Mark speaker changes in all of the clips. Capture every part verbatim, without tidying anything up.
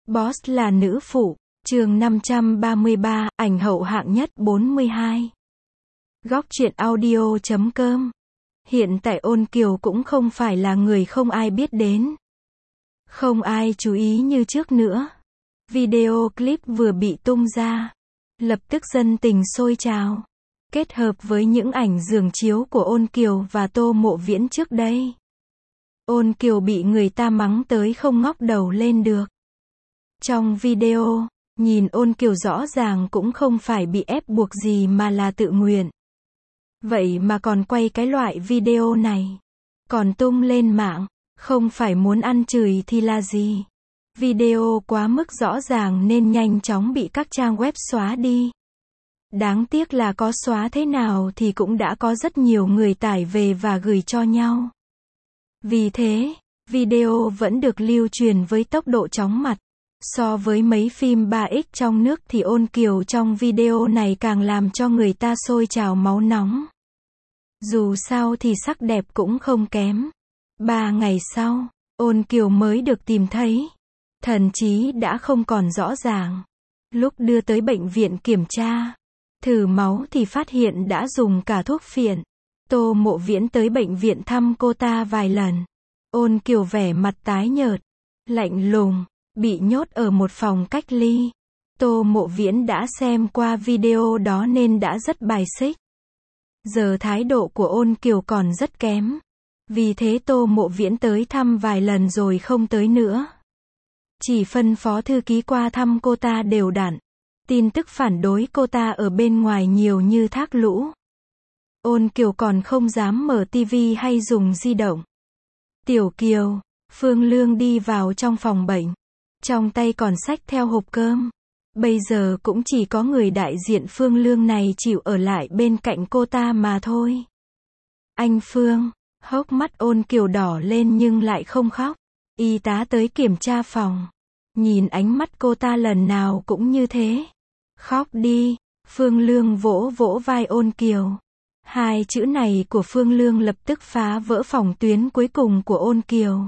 Speaker 1: Boss là nữ phụ, chương năm trăm ba mươi ba, ảnh hậu hạng nhất bốn mươi hai. Góc truyện audio chấm com. Hiện tại Ôn Kiều cũng không phải là người không ai biết đến. Không ai chú ý như trước nữa. Video clip vừa bị tung ra, lập tức dân tình sôi trào. Kết hợp với những ảnh giường chiếu của Ôn Kiều và Tô Mộ Viễn trước đây, Ôn Kiều bị người ta mắng tới không ngóc đầu lên được. Trong video, nhìn Ôn Kiều rõ ràng cũng không phải bị ép buộc gì mà là tự nguyện. Vậy mà còn quay cái loại video này, còn tung lên mạng, không phải muốn ăn chửi thì là gì. Video quá mức rõ ràng nên nhanh chóng bị các trang web xóa đi. Đáng tiếc là có xóa thế nào thì cũng đã có rất nhiều người tải về và gửi cho nhau. Vì thế, video vẫn được lưu truyền với tốc độ chóng mặt. So với mấy phim ba x trong nước thì Ôn Kiều trong video này càng làm cho người ta sôi trào máu nóng. Dù sao thì sắc đẹp cũng không kém. Ba ngày sau, Ôn Kiều mới được tìm thấy. Thần trí đã không còn rõ ràng. Lúc đưa tới bệnh viện kiểm tra, thử máu thì phát hiện đã dùng cả thuốc phiện. Tô Mộ Viễn tới bệnh viện thăm cô ta vài lần. Ôn Kiều vẻ mặt tái nhợt, lạnh lùng, bị nhốt ở một phòng cách ly. Tô Mộ Viễn đã xem qua video đó nên đã rất bài xích. Giờ thái độ của Ôn Kiều còn rất kém. Vì thế Tô Mộ Viễn tới thăm vài lần rồi không tới nữa. Chỉ phân phó thư ký qua thăm cô ta đều đặn. Tin tức phản đối cô ta ở bên ngoài nhiều như thác lũ. Ôn Kiều còn không dám mở tivi hay dùng di động. Tiểu Kiều, Phương Lương đi vào trong phòng bệnh. Trong tay còn xách theo hộp cơm. Bây giờ cũng chỉ có người đại diện Phương Lương này chịu ở lại bên cạnh cô ta mà thôi. Anh Phương, hốc mắt Ôn Kiều đỏ lên nhưng lại không khóc. Y tá tới kiểm tra phòng. Nhìn ánh mắt cô ta lần nào cũng như thế. Khóc đi. Phương Lương vỗ vỗ vai Ôn Kiều. Hai chữ này của Phương Lương lập tức phá vỡ phòng tuyến cuối cùng của Ôn Kiều.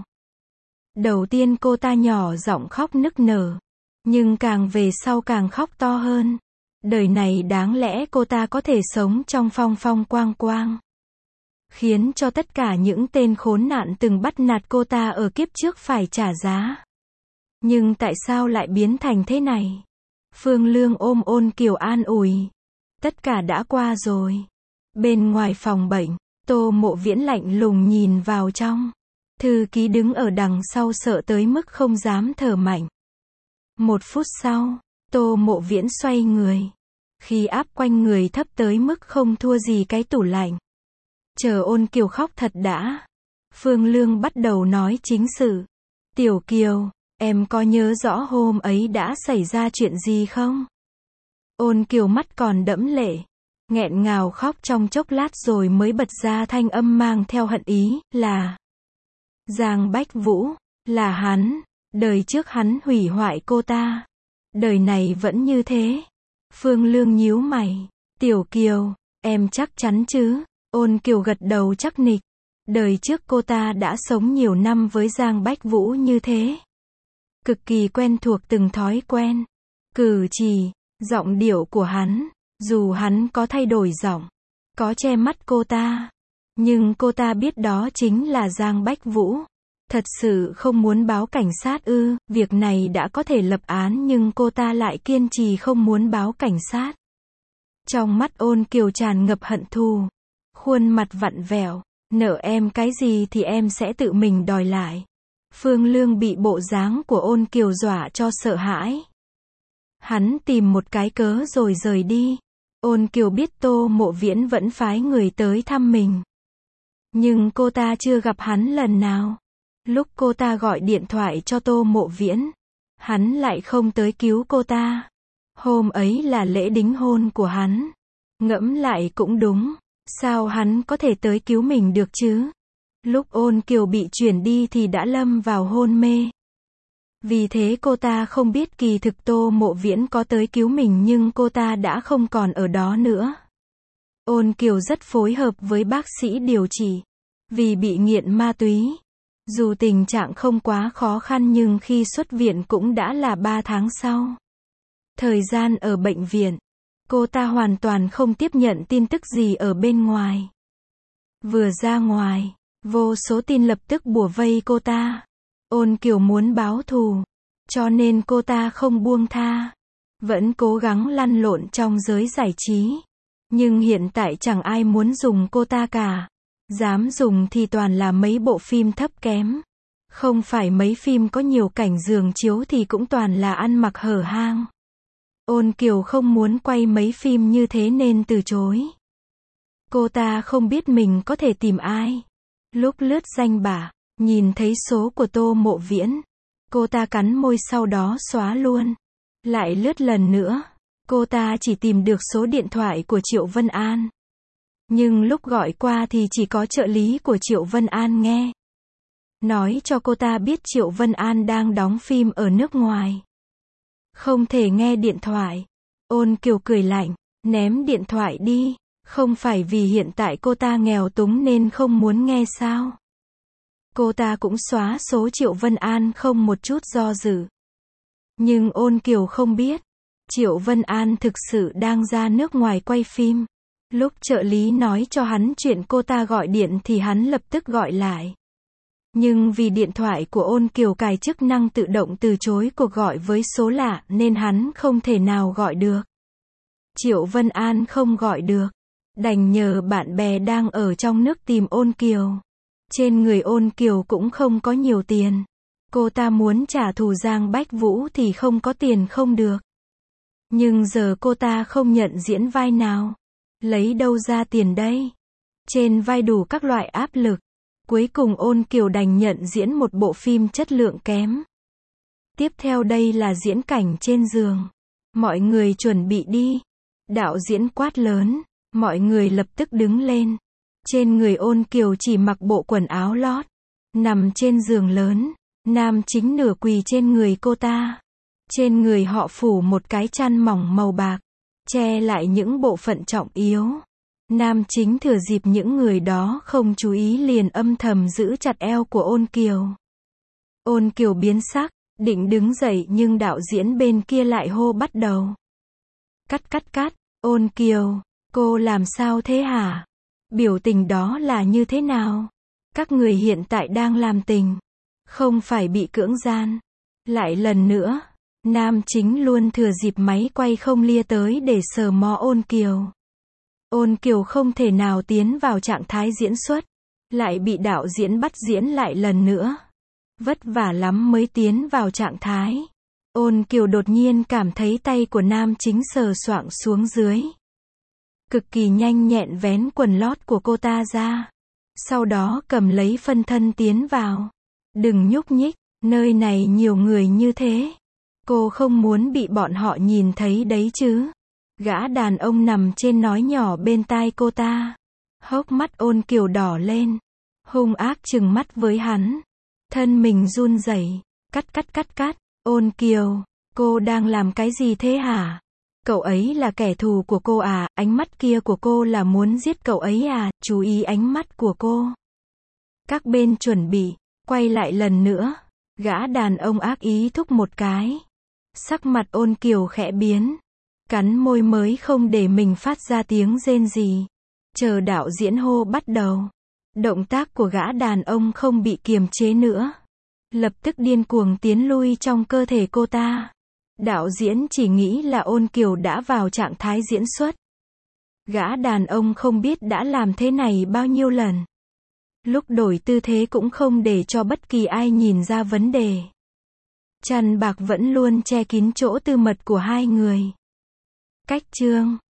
Speaker 1: Đầu tiên cô ta nhỏ giọng khóc nức nở. Nhưng càng về sau càng khóc to hơn. Đời này đáng lẽ cô ta có thể sống trong phong phong quang quang. Khiến cho tất cả những tên khốn nạn từng bắt nạt cô ta ở kiếp trước phải trả giá. Nhưng tại sao lại biến thành thế này? Phương Lương ôm Ôn Kiều an ủi. Tất cả đã qua rồi. Bên ngoài phòng bệnh, Tô Mộ Viễn lạnh lùng nhìn vào trong. Thư ký đứng ở đằng sau sợ tới mức không dám thở mạnh. Một phút sau, Tô Mộ Viễn xoay người. Khí áp quanh người thấp tới mức không thua gì cái tủ lạnh. Chờ Ôn Kiều khóc thật đã. Phương Lương bắt đầu nói chính sự. Tiểu Kiều, em có nhớ rõ hôm ấy đã xảy ra chuyện gì không? Ôn Kiều mắt còn đẫm lệ. Nghẹn ngào khóc trong chốc lát rồi mới bật ra thanh âm mang theo hận ý, là Giang Bách Vũ, là hắn. Đời trước hắn hủy hoại cô ta. Đời này vẫn như thế. Phương Lương nhíu mày. Tiểu Kiều, em chắc chắn chứ? Ôn Kiều gật đầu chắc nịch. Đời trước cô ta đã sống nhiều năm với Giang Bách Vũ như thế. Cực kỳ quen thuộc từng thói quen, cử chỉ, giọng điệu của hắn. Dù hắn có thay đổi giọng, có che mắt cô ta, nhưng cô ta biết đó chính là Giang Bách Vũ. Thật sự không muốn báo cảnh sát ư? Việc này đã có thể lập án nhưng cô ta lại kiên trì không muốn báo cảnh sát. Trong mắt Ôn Kiều tràn ngập hận thù. Khuôn mặt vặn vẹo. Nợ em cái gì thì em sẽ tự mình đòi lại. Phương Lương bị bộ dáng của Ôn Kiều dọa cho sợ hãi. Hắn tìm một cái cớ rồi rời đi. Ôn Kiều biết Tô Mộ Viễn vẫn phái người tới thăm mình. Nhưng cô ta chưa gặp hắn lần nào. Lúc cô ta gọi điện thoại cho Tô Mộ Viễn, hắn lại không tới cứu cô ta. Hôm ấy là lễ đính hôn của hắn. Ngẫm lại cũng đúng. Sao hắn có thể tới cứu mình được chứ? Lúc Ôn Kiều bị chuyển đi thì đã lâm vào hôn mê. Vì thế cô ta không biết kỳ thực Tô Mộ Viễn có tới cứu mình nhưng cô ta đã không còn ở đó nữa. Ôn Kiều rất phối hợp với bác sĩ điều trị. Vì bị nghiện ma túy, Dù tình trạng không quá khó khăn nhưng khi xuất viện cũng đã là ba tháng sau. Thời gian ở bệnh viện, cô ta hoàn toàn không tiếp nhận tin tức gì ở bên ngoài. Vừa ra ngoài, vô số tin lập tức bủa vây cô ta. Ôn Kiều muốn báo thù, cho nên cô ta không buông tha. Vẫn cố gắng lăn lộn trong giới giải trí. Nhưng hiện tại chẳng ai muốn dùng cô ta cả. Dám dùng thì toàn là mấy bộ phim thấp kém. Không phải mấy phim có nhiều cảnh giường chiếu thì cũng toàn là ăn mặc hở hang. Ôn Kiều không muốn quay mấy phim như thế nên từ chối. Cô ta không biết mình có thể tìm ai. Lúc lướt danh bạ, nhìn thấy số của Tô Mộ Viễn. Cô ta cắn môi sau đó xóa luôn. Lại lướt lần nữa. Cô ta chỉ tìm được số điện thoại của Triệu Vân An. Nhưng lúc gọi qua thì chỉ có trợ lý của Triệu Vân An nghe. Nói cho cô ta biết Triệu Vân An đang đóng phim ở nước ngoài. Không thể nghe điện thoại. Ôn Kiều cười lạnh, ném điện thoại đi. Không phải vì hiện tại cô ta nghèo túng nên không muốn nghe sao? Cô ta cũng xóa số Triệu Vân An không một chút do dự. Nhưng Ôn Kiều không biết, Triệu Vân An thực sự đang ra nước ngoài quay phim. Lúc trợ lý nói cho hắn chuyện cô ta gọi điện thì hắn lập tức gọi lại. Nhưng vì điện thoại của Ôn Kiều cài chức năng tự động từ chối cuộc gọi với số lạ nên hắn không thể nào gọi được. Triệu Vân An không gọi được, đành nhờ bạn bè đang ở trong nước tìm Ôn Kiều. Trên người Ôn Kiều cũng không có nhiều tiền. Cô ta muốn trả thù Giang Bách Vũ thì không có tiền không được. Nhưng giờ cô ta không nhận diễn vai nào. Lấy đâu ra tiền đây? Trên vai đủ các loại áp lực. Cuối cùng Ôn Kiều đành nhận diễn một bộ phim chất lượng kém. Tiếp theo đây là diễn cảnh trên giường. Mọi người chuẩn bị đi. Đạo diễn quát lớn. Mọi người lập tức đứng lên. Trên người Ôn Kiều chỉ mặc bộ quần áo lót. Nằm trên giường lớn. Nam chính nửa quỳ trên người cô ta. Trên người họ phủ một cái chăn mỏng màu bạc. Che lại những bộ phận trọng yếu. Nam chính thừa dịp những người đó không chú ý liền âm thầm giữ chặt eo của Ôn Kiều. Ôn Kiều biến sắc, định đứng dậy nhưng đạo diễn bên kia lại hô bắt đầu. Cắt cắt cắt, Ôn Kiều, cô làm sao thế hả? Biểu tình đó là như thế nào? Các người hiện tại đang làm tình, không phải bị cưỡng gian. Lại lần nữa, nam chính luôn thừa dịp máy quay không lia tới để sờ mó Ôn Kiều. Ôn Kiều không thể nào tiến vào trạng thái diễn xuất, lại bị đạo diễn bắt diễn lại lần nữa. Vất vả lắm mới tiến vào trạng thái. Ôn Kiều đột nhiên cảm thấy tay của nam chính sờ soạng xuống dưới. Cực kỳ nhanh nhẹn vén quần lót của cô ta ra. Sau đó cầm lấy phân thân tiến vào. Đừng nhúc nhích, nơi này nhiều người như thế. Cô không muốn bị bọn họ nhìn thấy đấy chứ. Gã đàn ông nằm trên nói nhỏ bên tai cô ta. Hốc mắt Ôn Kiều đỏ lên. Hung ác trừng mắt với hắn. Thân mình run rẩy. Cắt cắt cắt cắt. Ôn Kiều, cô đang làm cái gì thế hả? Cậu ấy là kẻ thù của cô à? Ánh mắt kia của cô là muốn giết cậu ấy à? Chú ý ánh mắt của cô. Các bên chuẩn bị, quay lại lần nữa. Gã đàn ông ác ý thúc một cái. Sắc mặt Ôn Kiều khẽ biến. Cắn môi mới không để mình phát ra tiếng rên gì. Chờ đạo diễn hô bắt đầu. Động tác của gã đàn ông không bị kiềm chế nữa. Lập tức điên cuồng tiến lui trong cơ thể cô ta. Đạo diễn chỉ nghĩ là Ôn Kiều đã vào trạng thái diễn xuất. Gã đàn ông không biết đã làm thế này bao nhiêu lần. Lúc đổi tư thế cũng không để cho bất kỳ ai nhìn ra vấn đề. Chăn bạc vẫn luôn che kín chỗ tư mật của hai người. Cách chương